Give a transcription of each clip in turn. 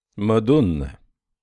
Мадонна.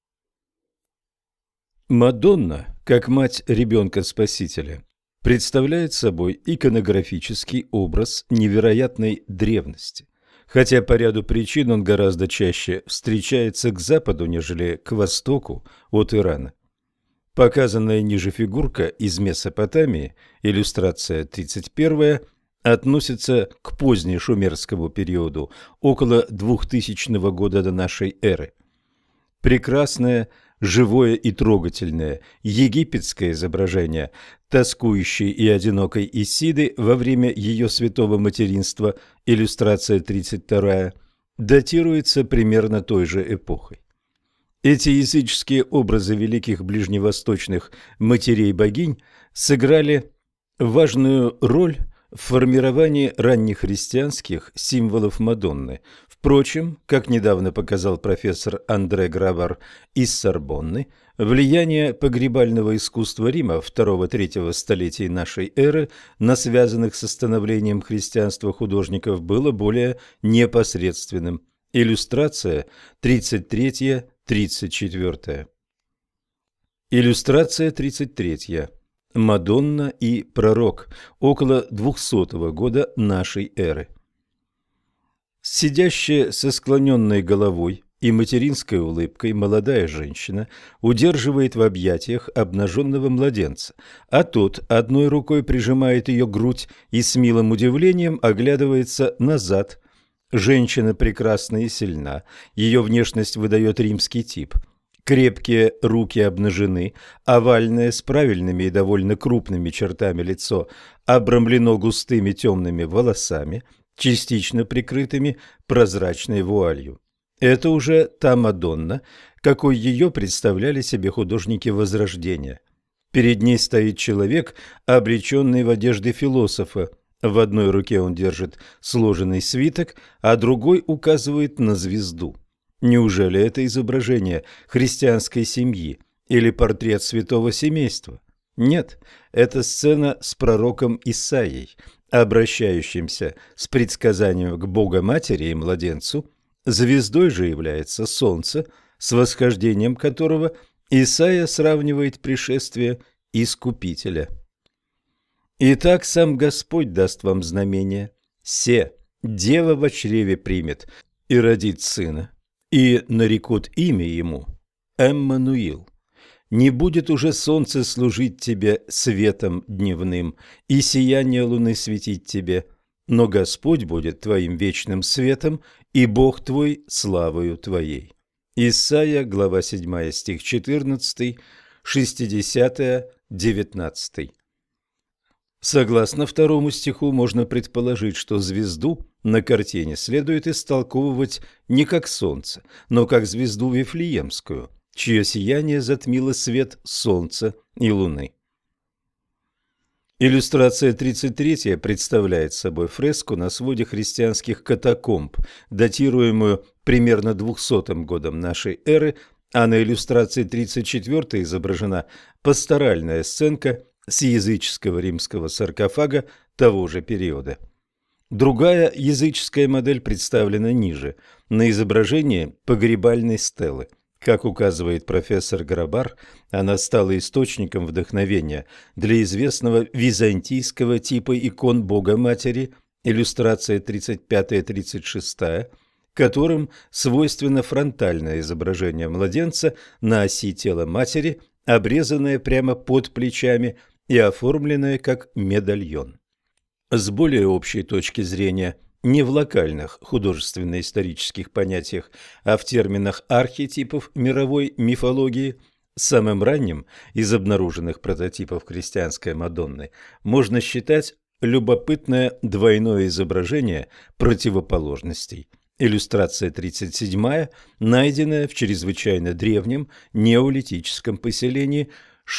Мадонна, как мать ребенка-спасителя, представляет собой иконографический образ невероятной древности, хотя по ряду причин он гораздо чаще встречается к западу, нежели к востоку от Ирана. Показанная ниже фигурка из Месопотамии, иллюстрация 31, относится к позднешумерскому периоду, около 2000 года до нашей эры. Прекрасное, живое и трогательное египетское изображение тоскующей и одинокой Исиды во время ее святого материнства, иллюстрация 32, датируется примерно той же эпохой. Эти языческие образы великих ближневосточных матерей-богинь сыграли важную роль в формировании раннехристианских символов Мадонны. Впрочем, как недавно показал профессор Андре Грабар из Сорбонны, влияние погребального искусства Рима II-III столетий нашей эры на связанных со становлением христианства художников было более непосредственным. Иллюстрация 33-34. Иллюстрация 33. Мадонна и пророк, около 200 года нашей эры. Сидящая со склоненной головой и материнской улыбкой молодая женщина удерживает в объятиях обнаженного младенца, а тот одной рукой прижимает ее грудь и с милым удивлением оглядывается назад. Женщина прекрасна и сильна, ее внешность выдает римский тип. Крепкие руки обнажены, овальное с правильными и довольно крупными чертами лицо обрамлено густыми темными волосами, частично прикрытыми прозрачной вуалью. Это уже та Мадонна, какой ее представляли себе художники Возрождения. Перед ней стоит человек, облеченный в одежды философа. В одной руке он держит сложенный свиток, а другой указывает на звезду. Неужели это изображение христианской семьи или портрет святого семейства? Нет, это сцена с пророком Исаией, обращающимся с предсказанием к Богоматери и младенцу. Звездой же является солнце, с восхождением которого Исаия сравнивает пришествие Искупителя. «Итак, сам Господь даст вам знамение. Се, дева во чреве примет и родит сына, и нарекут имя ему Эммануил. Не будет уже солнце служить тебе светом дневным, и сияние луны светить тебе, но Господь будет твоим вечным светом, и Бог твой славою твоей». Исайя, глава 7, стих 14, 60, 19. Согласно второму стиху, можно предположить, что звезду на картине следует истолковывать не как солнце, но как звезду Вифлеемскую, чье сияние затмило свет солнца и луны. Иллюстрация 33 представляет собой фреску на своде христианских катакомб, датируемую примерно 200 годом нашей эры, а на иллюстрации 34 изображена пасторальная сценка с языческого римского саркофага того же периода. Другая языческая модель представлена ниже, на изображении погребальной стелы. Как указывает профессор Грабар, она стала источником вдохновения для известного византийского типа икон Бога-Матери, иллюстрация 35-36, которым свойственно фронтальное изображение младенца на оси тела матери, обрезанное прямо под плечами и оформленное как медальон. С более общей точки зрения, не в локальных художественно-исторических понятиях, а в терминах архетипов мировой мифологии, самым ранним из обнаруженных прототипов христианской Мадонны можно считать любопытное двойное изображение противоположностей. Иллюстрация 37, найденная в чрезвычайно древнем неолитическом поселении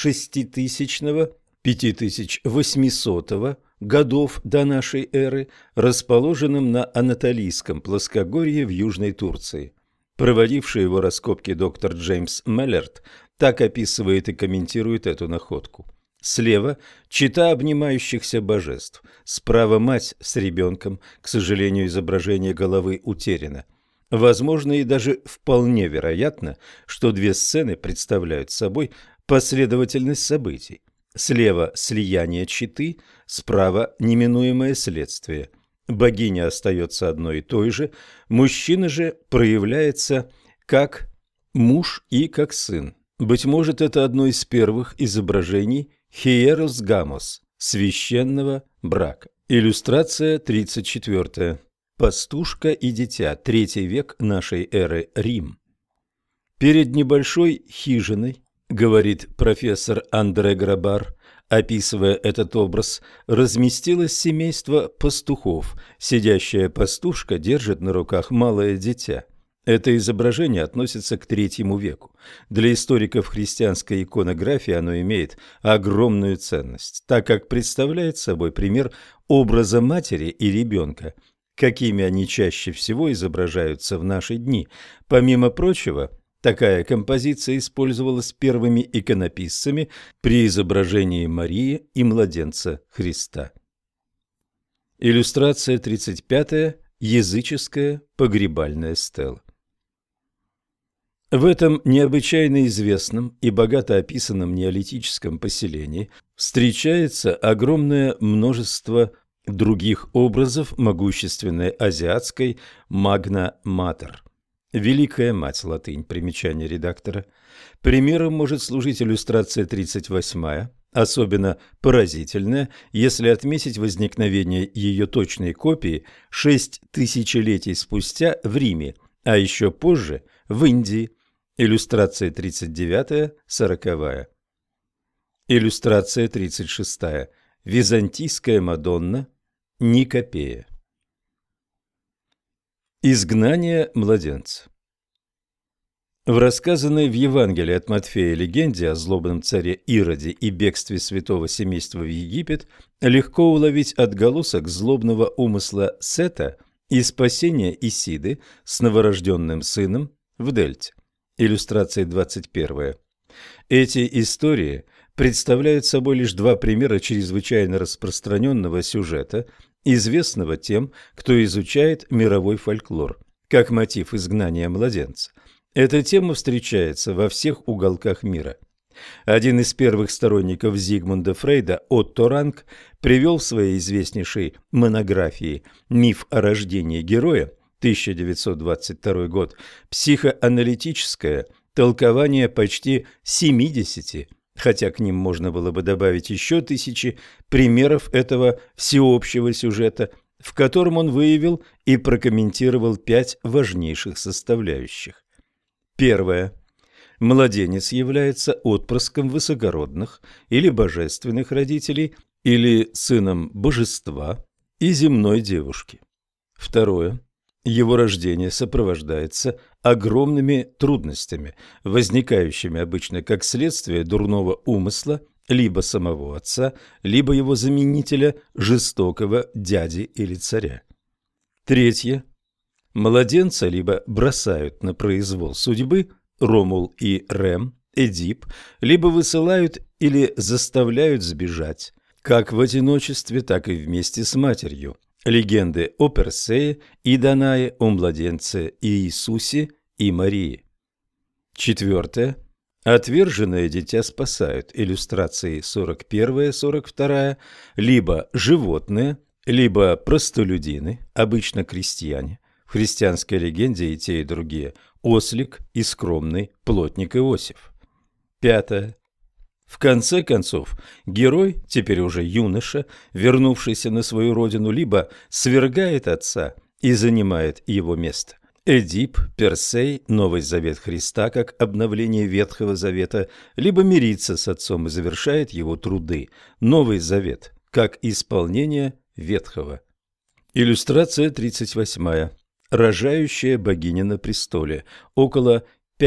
6000-5800 годов до нашей эры, расположенном на Анатолийском плоскогорье в Южной Турции. Проводивший его раскопки доктор Джеймс Меллерт так описывает и комментирует эту находку. Слева чета обнимающихся божеств, справа мать с ребенком, к сожалению, изображение головы утеряно. Возможно и даже вполне вероятно, что две сцены представляют собой последовательность событий. Слева слияние четы, справа неминуемое следствие. Богиня остается одной и той же, мужчина же проявляется как муж и как сын. Быть может, это одно из первых изображений Хиерос Гамос, священного брака. Иллюстрация 34. Пастушка и дитя. 3 век нашей эры. Рим. Перед небольшой хижиной, говорит профессор Андре Грабар, описывая этот образ, разместилось семейство пастухов. Сидящая пастушка держит на руках малое дитя. Это изображение относится к III веку. Для историков христианской иконографии оно имеет огромную ценность, так как представляет собой пример образа матери и ребенка, какими они чаще всего изображаются в наши дни. Помимо прочего, такая композиция использовалась первыми иконописцами при изображении Марии и младенца Христа. Иллюстрация 35. Языческая погребальная стела. В этом необычайно известном и богато описанном неолитическом поселении встречается огромное множество других образов могущественной азиатской Magna Mater. Великая мать, латынь, примечание редактора. Примером может служить иллюстрация 38, особенно поразительная, если отметить возникновение ее точной копии 6 тысячелетий спустя в Риме, а еще позже в Индии. Иллюстрация 39, 40. Иллюстрация 36. Византийская Мадонна, Никопея. Изгнание младенца. В рассказанной в Евангелии от Матфея легенде о злобном царе Ироде и бегстве святого семейства в Египет легко уловить отголосок злобного умысла Сета и спасения Исиды с новорожденным сыном в Дельте. Иллюстрация 21. Эти истории представляют собой лишь два примера чрезвычайно распространенного сюжета, известного тем, кто изучает мировой фольклор, как мотив изгнания младенца. Эта тема встречается во всех уголках мира. Один из первых сторонников Зигмунда Фрейда, Отто Ранг, привел в своей известнейшей монографии «Миф о рождении героя» 1922 год психоаналитическое толкование почти 70, хотя к ним можно было бы добавить еще тысячи примеров этого всеобщего сюжета, в котором он выявил и прокомментировал 5 важнейших составляющих. Первое. Младенец является отпрыском высокородных или божественных родителей или сыном божества и земной девушки. Второе. Его рождение сопровождается огромными трудностями, возникающими обычно как следствие дурного умысла либо самого отца, либо его заменителя, жестокого дяди или царя. Третье. Младенца либо бросают на произвол судьбы, Ромул и Рем, Эдип, либо высылают или заставляют сбежать, как в одиночестве, так и вместе с матерью. Легенды о Персее и Данае, о младенце Иисусе и Марии. Четвертое. Отверженное дитя спасают, иллюстрации 41-42, либо животные, либо простолюдины, обычно крестьяне. В христианской легенде и те, и другие – ослик и скромный плотник Иосиф. Пятое. В конце концов, герой, теперь уже юноша, вернувшийся на свою родину, либо свергает отца и занимает его место. Эдип, Персей, Новый Завет Христа как обновление Ветхого Завета, либо мирится с отцом и завершает его труды. Новый Завет как исполнение Ветхого. Иллюстрация 38. Рожающая богиня на престоле. Около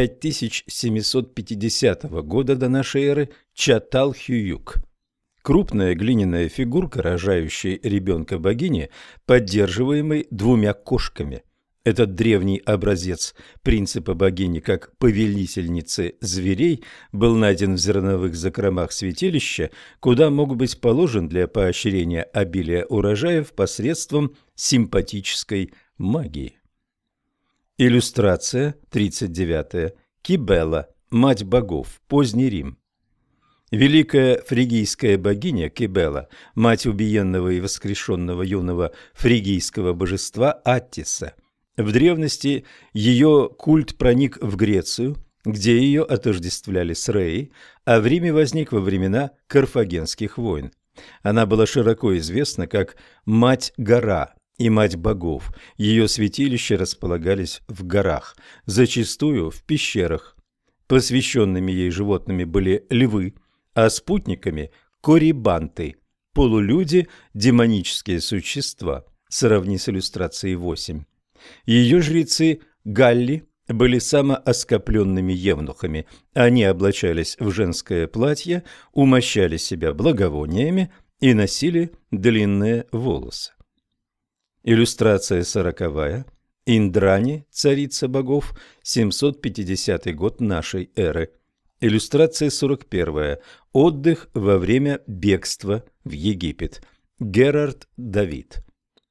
5750 года до нашей эры Чатал-Хююк. Крупная глиняная фигурка, рожающей ребенка богини, поддерживаемой 2 кошками. Этот древний образец принципа богини как повелительницы зверей был найден в зерновых закромах святилища, куда мог быть положен для поощрения обилия урожаев посредством симпатической магии. Иллюстрация 39. Кибела, мать богов, поздний Рим. Великая фригийская богиня Кибела, мать убиенного и воскрешенного юного фригийского божества Аттиса. В древности ее культ проник в Грецию, где ее отождествляли с Реей, а в Риме возник во времена карфагенских войн. Она была широко известна как «Мать-гора» и «Мать богов». Ее святилища располагались в горах, зачастую в пещерах. Посвященными ей животными были львы, а спутниками – корибанты, полулюди, демонические существа, сравни с иллюстрацией 8. Ее жрецы – галли, были самооскопленными евнухами. Они облачались в женское платье, умощали себя благовониями и носили длинные волосы. Иллюстрация 40. Индрани, царица богов, 750 год нашей эры. Иллюстрация 41. Отдых во время бегства в Египет. Герард Давид.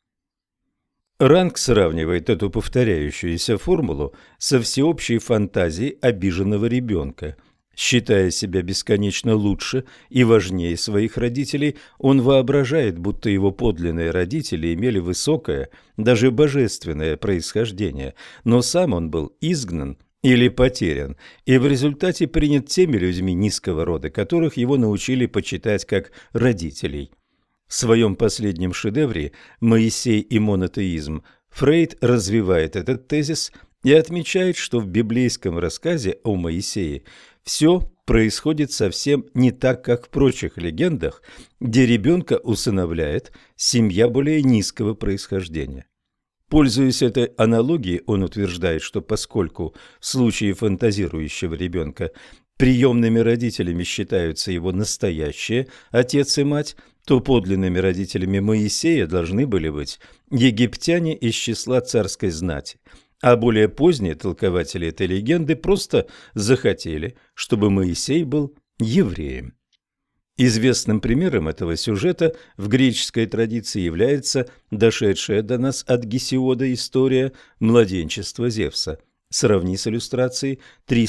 Ранг сравнивает эту повторяющуюся формулу со всеобщей фантазией обиженного ребенка. Считая себя бесконечно лучше и важнее своих родителей, он воображает, будто его подлинные родители имели высокое, даже божественное происхождение, но сам он был изгнан или потерян, и в результате принят теми людьми низкого рода, которых его научили почитать как родителей. В своем последнем шедевре «Моисей и монотеизм» Фрейд развивает этот тезис и отмечает, что в библейском рассказе о Моисее все происходит совсем не так, как в прочих легендах, где ребенка усыновляет семья более низкого происхождения. Пользуясь этой аналогией, он утверждает, что поскольку в случае фантазирующего ребенка приемными родителями считаются его настоящие отец и мать, то подлинными родителями Моисея должны были быть египтяне из числа царской знати, а более поздние толкователи этой легенды просто захотели, чтобы Моисей был евреем. Известным примером этого сюжета в греческой традиции является дошедшая до нас от Гесиода история младенчества Зевса. Сравни с иллюстрацией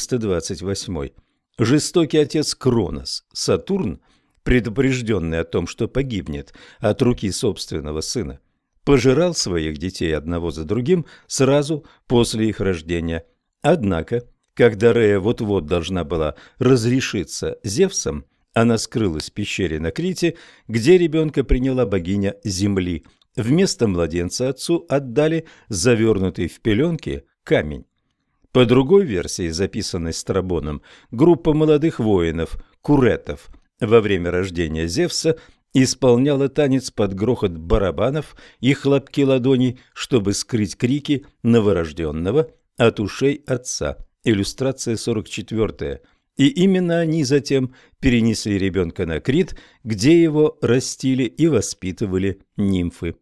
328. Жестокий отец Кронос, Сатурн, предупрежденный о том, что погибнет от руки собственного сына, пожирал своих детей одного за другим сразу после их рождения. Однако, когда Рея вот-вот должна была разрешиться Зевсом, она скрылась в пещере на Крите, где ребенка приняла богиня Земли. Вместо младенца отцу отдали завернутый в пеленки камень. По другой версии, записанной Страбоном, группа молодых воинов, куретов, во время рождения Зевса исполняла танец под грохот барабанов и хлопки ладоней, чтобы скрыть крики новорожденного от ушей отца. Иллюстрация 44. И именно они затем перенесли ребенка на Крит, где его растили и воспитывали нимфы.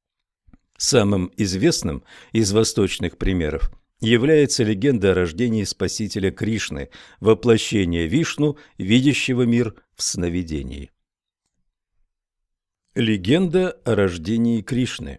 Самым известным из восточных примеров является легенда о рождении спасителя Кришны, воплощение Вишну, видящего мир в сновидении. Легенда о рождении Кришны.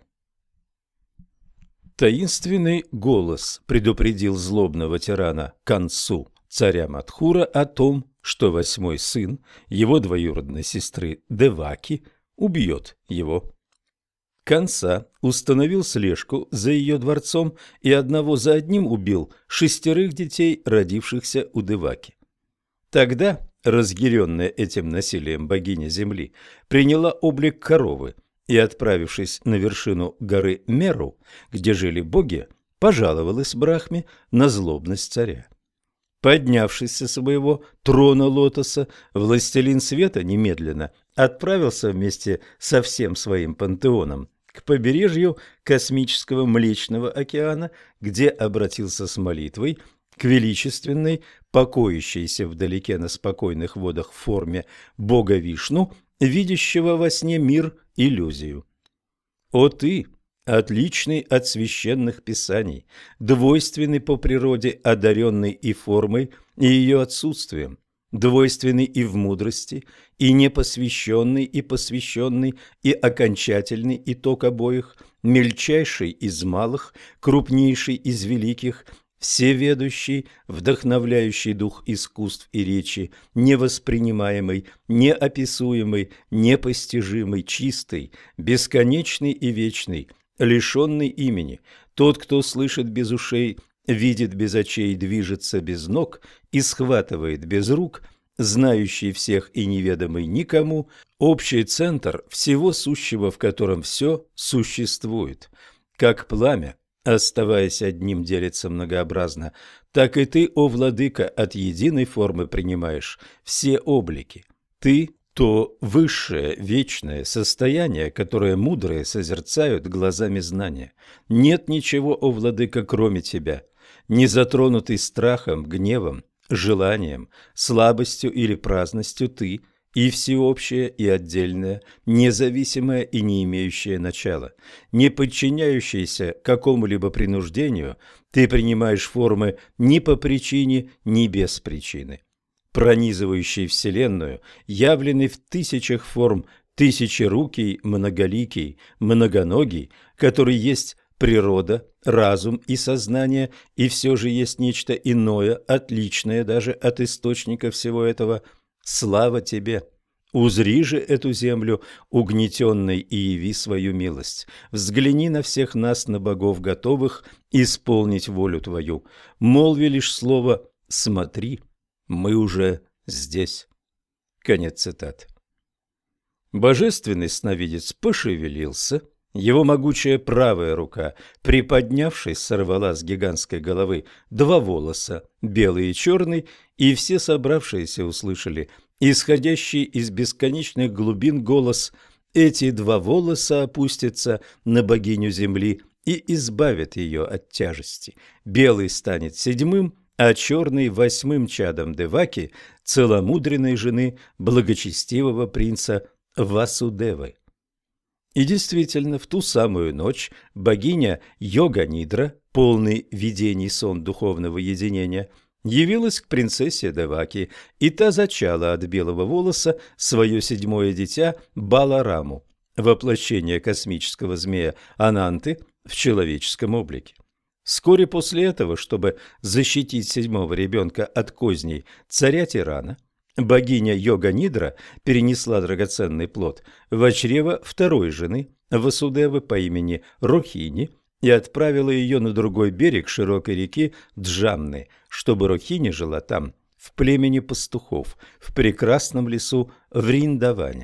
Таинственный голос предупредил злобного тирана Кансу, царя Мадхура, о том, что 8-й сын его двоюродной сестры Деваки убьет его. Канса установил слежку за ее дворцом и одного за одним убил 6 детей, родившихся у Деваки. Тогда, разъяренная этим насилием богиня Земли, приняла облик коровы и, отправившись на вершину горы Меру, где жили боги, пожаловалась Брахме на злобность царя. Поднявшись со своего трона лотоса, властелин света немедленно отправился вместе со всем своим пантеоном к побережью космического Млечного океана, где обратился с молитвой к величественной, покоящейся вдалеке на спокойных водах в форме бога Вишну, видящего во сне мир иллюзию. «О ты, отличный от священных писаний, двойственный по природе, одаренный и формой, и ее отсутствием! двойственный и в мудрости, и непосвященный, и посвященный, и окончательный итог обоих, мельчайший из малых, крупнейший из великих, всеведущий, вдохновляющий дух искусств и речи, невоспринимаемый, неописуемый, непостижимый, чистый, бесконечный и вечный, лишенный имени, тот, кто слышит без ушей, видит без очей, движется без ног и схватывает без рук, знающий всех и неведомый никому, общий центр всего сущего, в котором все существует. Как пламя, оставаясь одним, делится многообразно, так и ты, о владыка, от единой формы принимаешь все облики. Ты – то высшее, вечное состояние, которое мудрые созерцают глазами знания. Нет ничего, о владыка, кроме тебя. Не затронутый страхом, гневом, желанием, слабостью или праздностью ты – и всеобщее, и отдельное, независимое и не имеющее начала, не подчиняющееся какому-либо принуждению, ты принимаешь формы ни по причине, ни без причины. Пронизывающий Вселенную, явленный в тысячах форм, тысячерукий, многоликий, многоногий, который есть природа, разум и сознание, и все же есть нечто иное, отличное даже от источника всего этого. Слава тебе! Узри же эту землю угнетенной и яви свою милость. Взгляни на всех нас, на богов, готовых исполнить волю твою. Молви лишь слово «смотри». Мы уже здесь. Конец цитаты. Божественный сновидец пошевелился, его могучая правая рука, приподнявшись, сорвала с гигантской головы 2 волоса, белый и черный, и все собравшиеся услышали исходящий из бесконечных глубин голос: «Эти 2 волоса опустятся на богиню земли и избавят ее от тяжести. Белый станет 7-м, а черный 8-м чадом Деваки, целомудренной жены благочестивого принца Васудевы». И действительно, в ту самую ночь богиня Йога-Нидра, полный видений сон духовного единения, явилась к принцессе Деваки, и та зачала от белого волоса свое 7-е дитя Балараму, воплощение космического змея Ананты в человеческом облике. Вскоре после этого, чтобы защитить 7-го ребенка от козней царя Тирана, богиня Йога-Нидра перенесла драгоценный плод в чрево 2-й жены Васудевы по имени Рохини и отправила ее на другой берег широкой реки Джамны, чтобы Рохини жила там, в племени пастухов, в прекрасном лесу Вриндаване.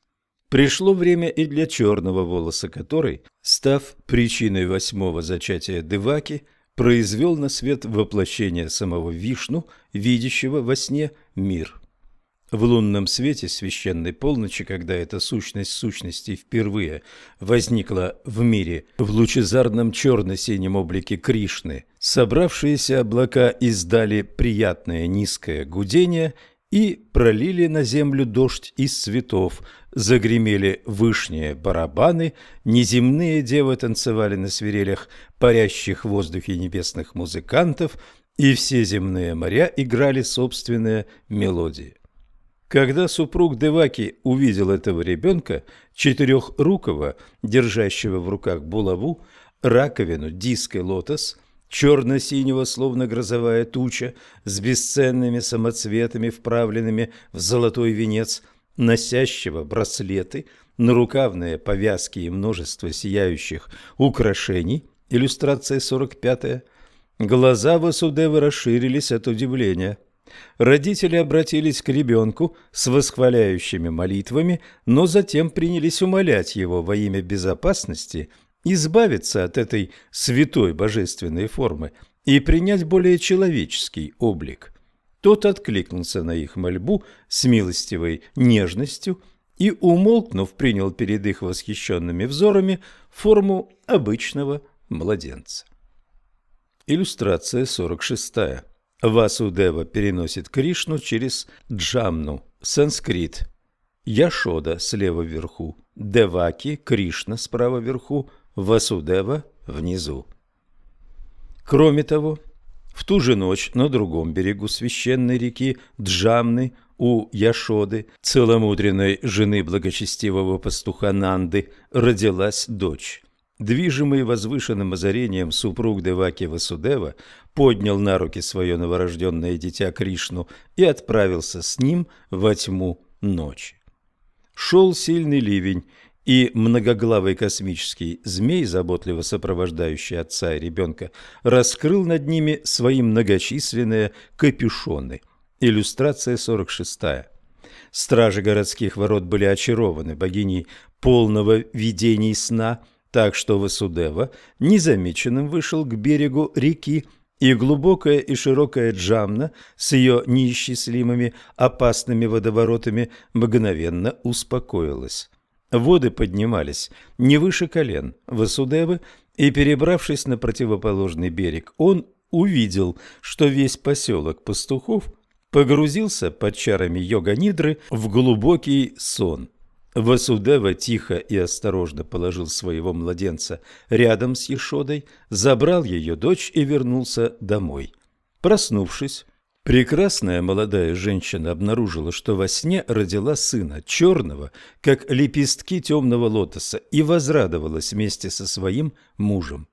Пришло время и для черного волоса, который, став причиной 8-го зачатия Деваки, произвел на свет воплощение самого Вишну, видящего во сне мир. В лунном свете священной полночи, когда эта сущность сущностей впервые возникла в мире в лучезарном черно-синем облике Кришны, собравшиеся облака издали приятное низкое гудение и пролили на землю дождь из цветов, загремели вышние барабаны, неземные девы танцевали на свирелях парящих в воздухе небесных музыкантов, и все земные моря играли собственные мелодии. Когда супруг Деваки увидел этого ребенка, 4-рукого, держащего в руках булаву, раковину, диск и лотос, черно-синего, словно грозовая туча, с бесценными самоцветами, вправленными в золотой венец, носящего браслеты, нарукавные повязки и множество сияющих украшений, иллюстрация 45-я, глаза Васудевы расширились от удивления. Родители обратились к ребенку с восхваляющими молитвами, но затем принялись умолять его во имя безопасности избавиться от этой святой божественной формы и принять более человеческий облик. Тот откликнулся на их мольбу с милостивой нежностью и, умолкнув, принял перед их восхищенными взорами форму обычного младенца. Иллюстрация 46-я. Васудева переносит Кришну через Джамну, санскрит. Яшода слева вверху, Деваки, Кришна справа вверху, Васудева внизу. Кроме того, В ту же ночь на другом берегу священной реки Джамны у Яшоды, целомудренной жены благочестивого пастуха Нанды, родилась дочь. Движимый возвышенным озарением супруг Деваки Васудева поднял на руки свое новорожденное дитя Кришну и отправился с ним во тьму ночи. Шел сильный ливень, и многоглавый космический змей, заботливо сопровождающий отца и ребенка, раскрыл над ними свои многочисленные капюшоны. Иллюстрация 46. Стражи городских ворот были очарованы богиней полного видений сна, так что Васудева незамеченным вышел к берегу реки, и глубокая и широкая Джамна с ее неисчислимыми опасными водоворотами мгновенно успокоилась. Воды поднимались не выше колен Васудевы, и, перебравшись на противоположный берег, он увидел, что весь поселок пастухов погрузился под чарами йога-нидры в глубокий сон. Васудева тихо и осторожно положил своего младенца рядом с Яшодой, забрал ее дочь и вернулся домой. Проснувшись, прекрасная молодая женщина обнаружила, что во сне родила сына, черного, как лепестки темного лотоса, и возрадовалась вместе со своим мужем.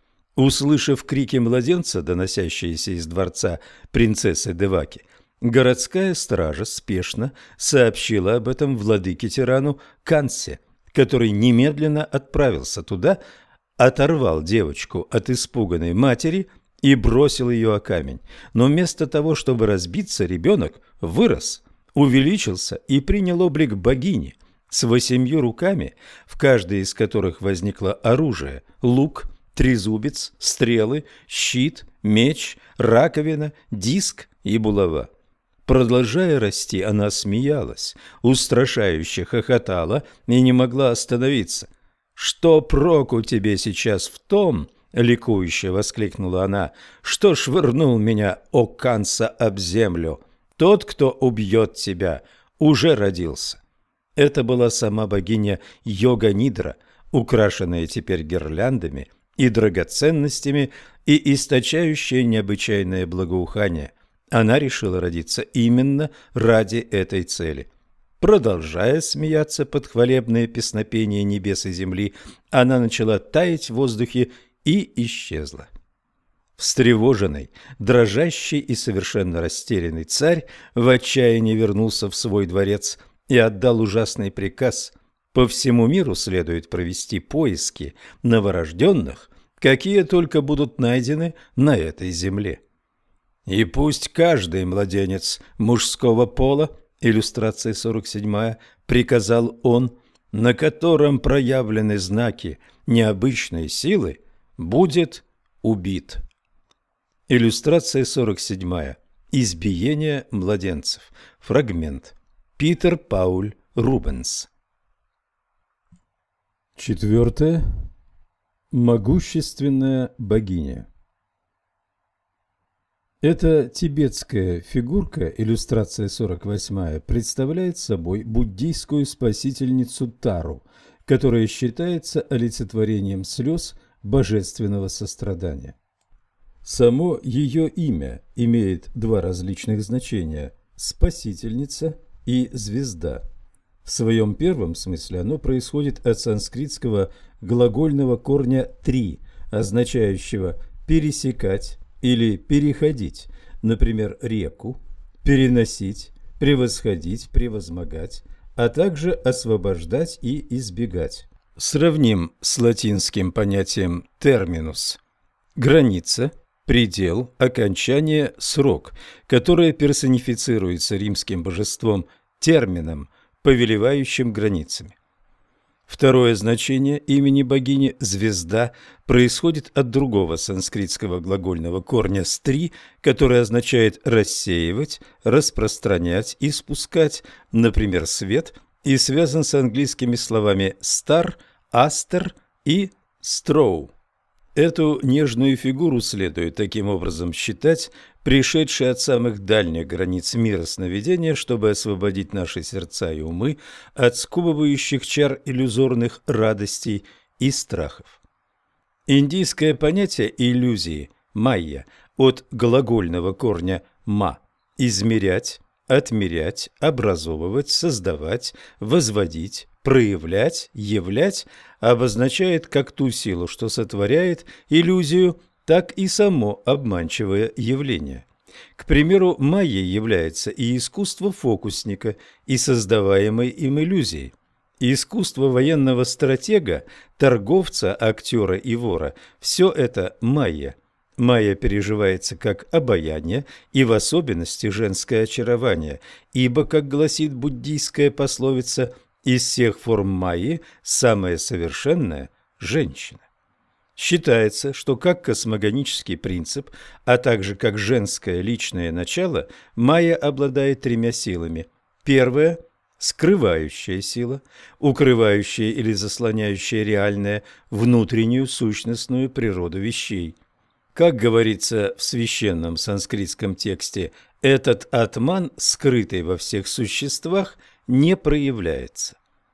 Услышав крики младенца, доносящиеся из дворца принцессы Деваки, городская стража спешно сообщила об этом владыке-тирану Кансе, который немедленно отправился туда, оторвал девочку от испуганной матери и бросил ее о камень. Но вместо того, чтобы разбиться, ребенок вырос, увеличился и принял облик богини с 8 руками, в каждой из которых возникло оружие: лук, трезубец, стрелы, щит, меч, раковина, диск и булава. Продолжая расти, она смеялась, устрашающе хохотала и не могла остановиться. «Что проку тебе сейчас в том, — ликующе воскликнула она, — что швырнул меня, о Канса, об землю? Тот, кто убьет тебя, уже родился». Это была сама богиня Йога-Нидра, украшенная теперь гирляндами и драгоценностями и источающая необычайное благоухание. Она решила родиться именно ради этой цели. Продолжая смеяться под хвалебное песнопение небес и земли, она начала таять в воздухе и исчезла. Встревоженный, дрожащий и совершенно растерянный царь в отчаянии вернулся в свой дворец и отдал ужасный приказ: по всему миру следует провести поиски новорожденных, какие только будут найдены на этой земле. И пусть каждый младенец мужского пола, иллюстрация 47, приказал он, на котором проявлены знаки необычной силы, будет убит. Иллюстрация 47. Избиение младенцев. Фрагмент. Питер Пауль Рубенс. 4. Могущественная богиня. Эта тибетская фигурка, иллюстрация 48, представляет собой буддийскую спасительницу Тару, которая считается олицетворением слез божественного сострадания. Само ее имя имеет два различных значения – спасительница и звезда. В своем первом смысле оно происходит от санскритского глагольного корня «три», означающего «пересекать» или переходить, например, реку, переносить, превосходить, превозмогать, а также освобождать и избегать. Сравним с латинским понятием terminus – граница, предел, окончание, срок, которое персонифицируется римским божеством термином, повелевающим границами. Второе значение имени богини «звезда» происходит от другого санскритского глагольного корня «стри», который означает «рассеивать», «распространять», «испускать», например, «свет», и связан с английскими словами «стар», «астер» и «строу». Эту нежную фигуру следует таким образом считать пришедшей от самых дальних границ мира сновидения, чтобы освободить наши сердца и умы от сковывающих чар иллюзорных радостей и страхов. Индийское понятие иллюзии майя от глагольного корня «ма» – измерять, отмерять, образовывать, создавать, возводить, проявлять, являть, обозначает как ту силу, что сотворяет иллюзию, так и само обманчивое явление. К примеру, майей является и искусство фокусника, и создаваемой им иллюзии. И искусство военного стратега, торговца, актера и вора – все это майя. Майя переживается как обаяние и в особенности женское очарование, ибо, как гласит буддийская пословица, из всех форм майи самая совершенная – женщина. Считается, что как космогонический принцип, а также как женское личное начало, майя обладает тремя силами. Первая – скрывающая сила, укрывающая или заслоняющая реальное, внутреннюю сущностную природу вещей. Как говорится в священном санскритском тексте, этот атман, скрытый во всех существах, не проявляется.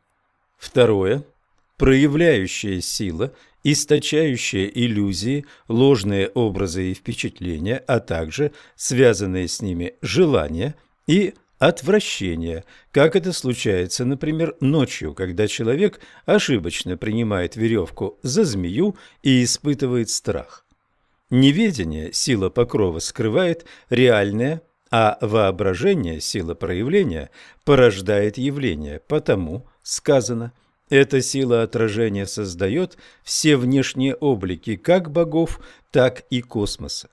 Второе – проявляющая сила, источающая иллюзии, ложные образы и впечатления, а также связанные с ними желания и отвращения, как это случается, например, ночью, когда человек ошибочно принимает веревку за змею и испытывает страх. Неведение, сила покрова, скрывает реальное, а воображение, сила проявления, порождает явление, потому сказано, эта сила отражения создает все внешние облики как богов, так и космоса.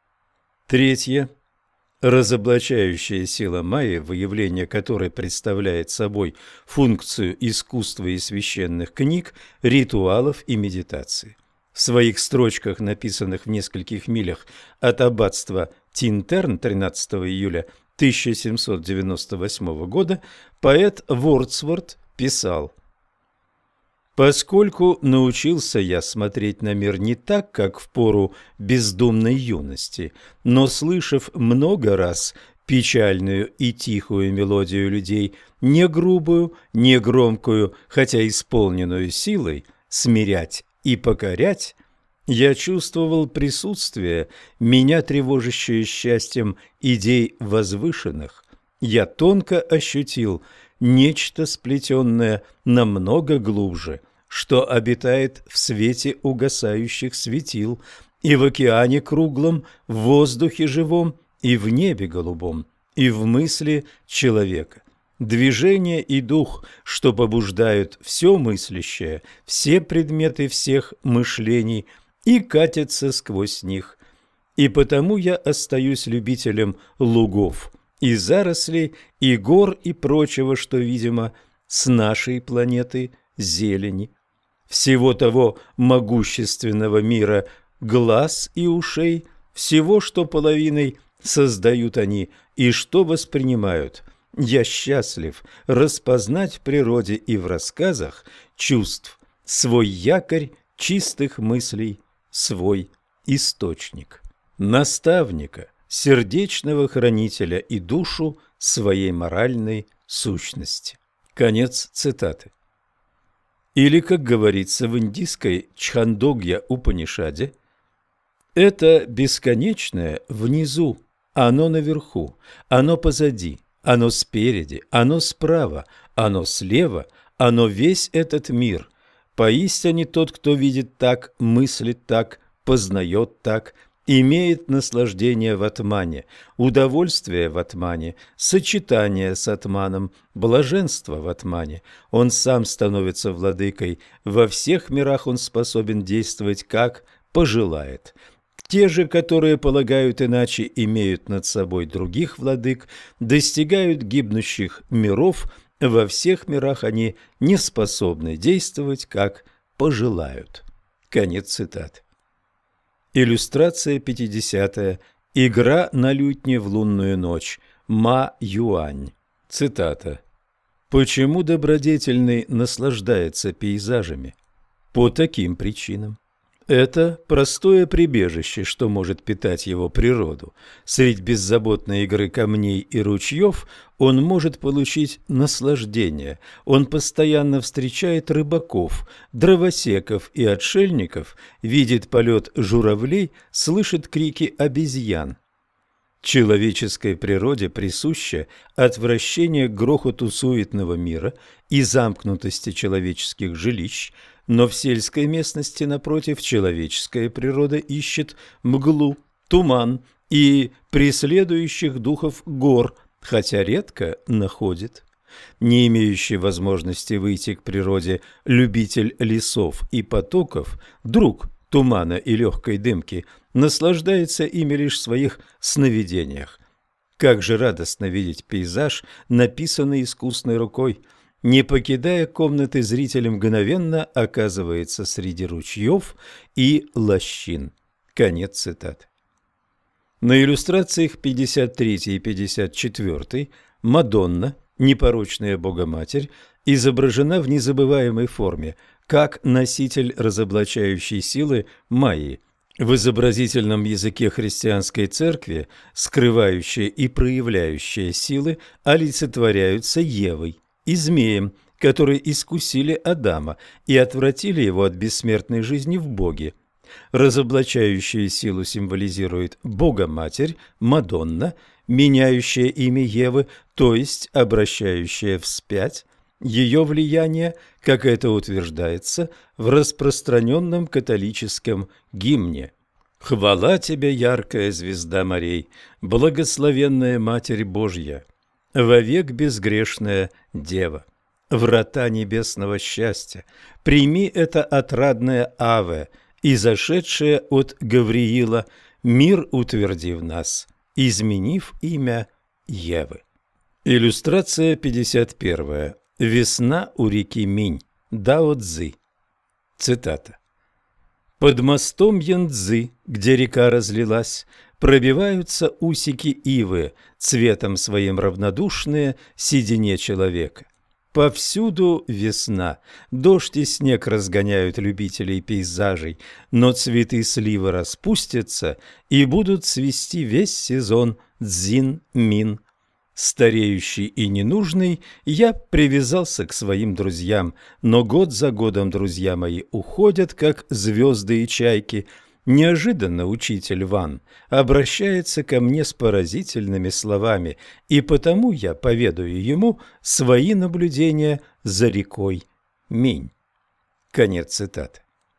Третье. Разоблачающая сила майи, выявление которой представляет собой функцию искусства и священных книг, ритуалов и медитации. В своих строчках, написанных в нескольких милях от аббатства Тинтерн 13 июля 1798 года, поэт Вордсворт писал: «Поскольку научился я смотреть на мир не так, как в пору бездумной юности, но, слышав много раз печальную и тихую мелодию людей, не грубую, не громкую, хотя исполненную силой, смирять и покорять, я чувствовал присутствие, меня тревожащее счастьем идей возвышенных. Я тонко ощутил нечто сплетенное намного глубже, что обитает в свете угасающих светил и в океане круглом, в воздухе живом и в небе голубом, и в мысли человека. Движение и дух, что побуждают все мыслящее, все предметы всех мышлений и катятся сквозь них. И потому я остаюсь любителем лугов и зарослей, и гор, и прочего, что, видимо, с нашей планеты зелени. Всего того могущественного мира глаз и ушей, всего, что половиной создают они и что воспринимают. Я счастлив распознать в природе и в рассказах чувств свой якорь чистых мыслей, свой источник, наставника, сердечного хранителя и душу своей моральной сущности». Конец цитаты. Или, как говорится в индийской Чхандогья-Упанишаде, «это бесконечное внизу, оно наверху, оно позади, оно спереди, оно справа, оно слева, оно весь этот мир. Поистине тот, кто видит так, мыслит так, познает так, имеет наслаждение в атмане, удовольствие в атмане, сочетание с атманом, блаженство в атмане. Он сам становится владыкой, во всех мирах он способен действовать как пожелает». Те же, которые полагают иначе, имеют над собой других владык, достигают гибнущих миров, во всех мирах они не способны действовать, как пожелают. Конец цитаты. Иллюстрация 50. Игра на лютне в лунную ночь. Ма-Юань. Цитата. «Почему добродетельный наслаждается пейзажами? По таким причинам. Это простое прибежище, что может питать его природу. Средь беззаботной игры камней и ручьев он может получить наслаждение. Он постоянно встречает рыбаков, дровосеков и отшельников, видит полет журавлей, слышит крики обезьян. Человеческой природе присуще отвращение к грохоту суетного мира и замкнутости человеческих жилищ, но в сельской местности, напротив, человеческая природа ищет мглу, туман и преследующих духов гор, хотя редко находит. Не имеющий возможности выйти к природе любитель лесов и потоков, друг тумана и легкой дымки, наслаждается ими лишь в своих сновидениях. Как же радостно видеть пейзаж, написанный искусной рукой. Не покидая комнаты, зритель мгновенно оказывается среди ручьев и лощин. Конец цитаты. На иллюстрациях 53 и 54 Мадонна, непорочная Богоматерь, изображена в незабываемой форме, как носитель разоблачающей силы Майи. В изобразительном языке христианской церкви скрывающие и проявляющие силы олицетворяются Евой и змеем, которые искусили Адама и отвратили его от бессмертной жизни в Боге. Разоблачающую силу символизирует Богоматерь, Мадонна, меняющая имя Евы, то есть обращающая вспять ее влияние, как это утверждается в распространенном католическом гимне. «Хвала тебе, яркая звезда морей, благословенная Матерь Божья, вовек безгрешная Дева, врата небесного счастья, прими это отрадное Аве, и зашедшее от Гавриила, мир утверди в нас, изменив имя Евы». Иллюстрация 51. «Весна у реки Минь». Дао Цзы. Цитата. «Под мостом Янцзы, где река разлилась, пробиваются усики ивы, цветом своим равнодушные седине человека. Повсюду весна, дождь и снег разгоняют любителей пейзажей, но цветы сливы распустятся и будут цвести весь сезон Цзин-Мин. Стареющий и ненужный, я привязался к своим друзьям, но год за годом друзья мои уходят, как звезды и чайки. Неожиданно учитель Ван обращается ко мне с поразительными словами, и потому я поведаю ему свои наблюдения за рекой Минь». Конец цитаты.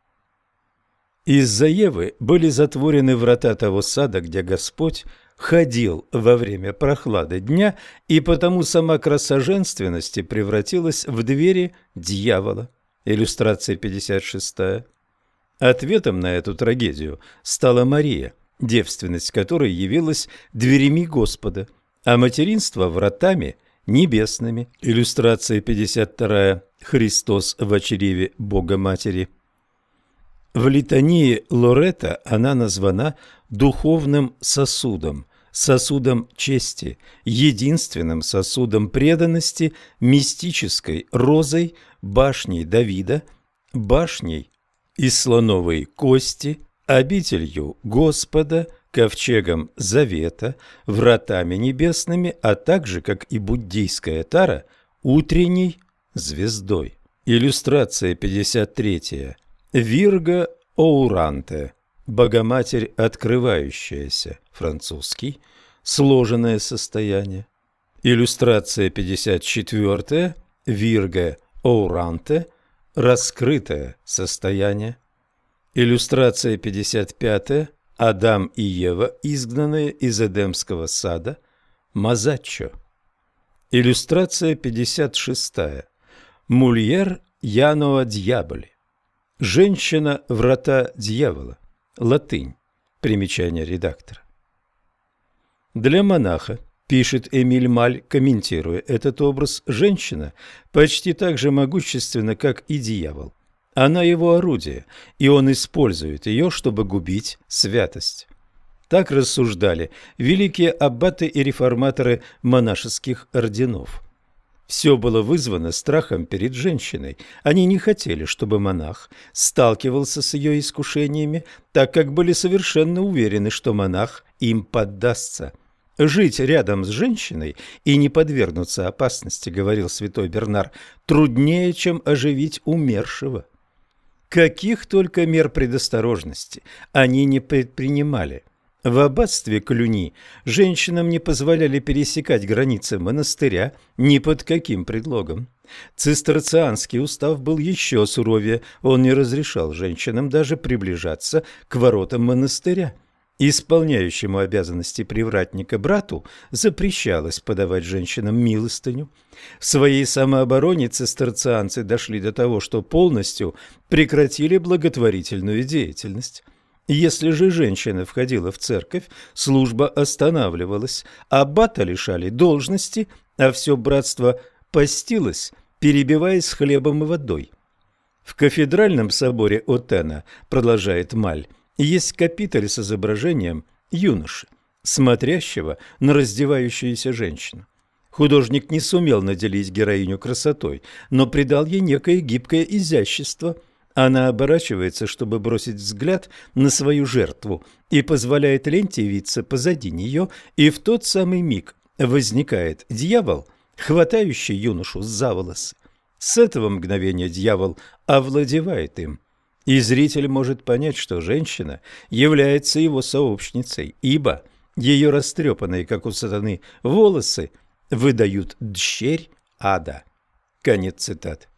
Из-за Евы были затворены врата того сада, где Господь ходил во время прохлады дня, и потому сама краса женственности превратилась в двери дьявола. Иллюстрация 56. Ответом на эту трагедию стала Мария, девственность которой явилась дверями Господа, а материнство – вратами небесными. Иллюстрация 52. Христос в чреве Бога-Матери. В литании Лоретта она названа духовным сосудом, сосудом чести, единственным сосудом преданности, мистической розой, башней Давида, башней из слоновой кости, обителью Господа, ковчегом Завета, вратами небесными, а также, как и буддийская тара, утренней звездой. Иллюстрация 53. Вирга Оуранте, Богоматерь открывающаяся, французский, сложенное состояние. Иллюстрация 54. Вирга Оуранте, раскрытое состояние. Иллюстрация 55. Адам и Ева, изгнанные из Эдемского сада, Мазаччо. Иллюстрация 56. Мульер Януа Дьяболи. Женщина – врата дьявола. Латынь. Примечание редактора. Для монаха, пишет Эмиль Маль, комментируя этот образ, женщина почти так же могущественна, как и дьявол. Она его орудие, и он использует ее, чтобы губить святость. Так рассуждали великие аббаты и реформаторы монашеских орденов. Все было вызвано страхом перед женщиной. Они не хотели, чтобы монах сталкивался с ее искушениями, так как были совершенно уверены, что монах им поддастся. «Жить рядом с женщиной и не подвергнуться опасности, — говорил святой Бернар, — труднее, чем оживить умершего». Каких только мер предосторожности они не предпринимали. В аббатстве Клюни женщинам не позволяли пересекать границы монастыря ни под каким предлогом. Цистерцианский устав был еще суровее, он не разрешал женщинам даже приближаться к воротам монастыря. Исполняющему обязанности привратника брату запрещалось подавать женщинам милостыню. В своей самообороне цистерцианцы дошли до того, что полностью прекратили благотворительную деятельность. Если же женщина входила в церковь, служба останавливалась, аббата лишали должности, а все братство постилось, перебиваясь хлебом и водой. В кафедральном соборе Отена, продолжает Маль, есть капитель с изображением юноши, смотрящего на раздевающуюся женщину. Художник не сумел наделить героиню красотой, но придал ей некое гибкое изящество. Она оборачивается, чтобы бросить взгляд на свою жертву, и позволяет ленте виться позади нее, и в тот самый миг возникает дьявол, хватающий юношу за волосы. С этого мгновения дьявол овладевает им. И зритель может понять, что женщина является его сообщницей, ибо ее растрепанные, как у сатаны, волосы выдают дщерь ада. Конец цитаты.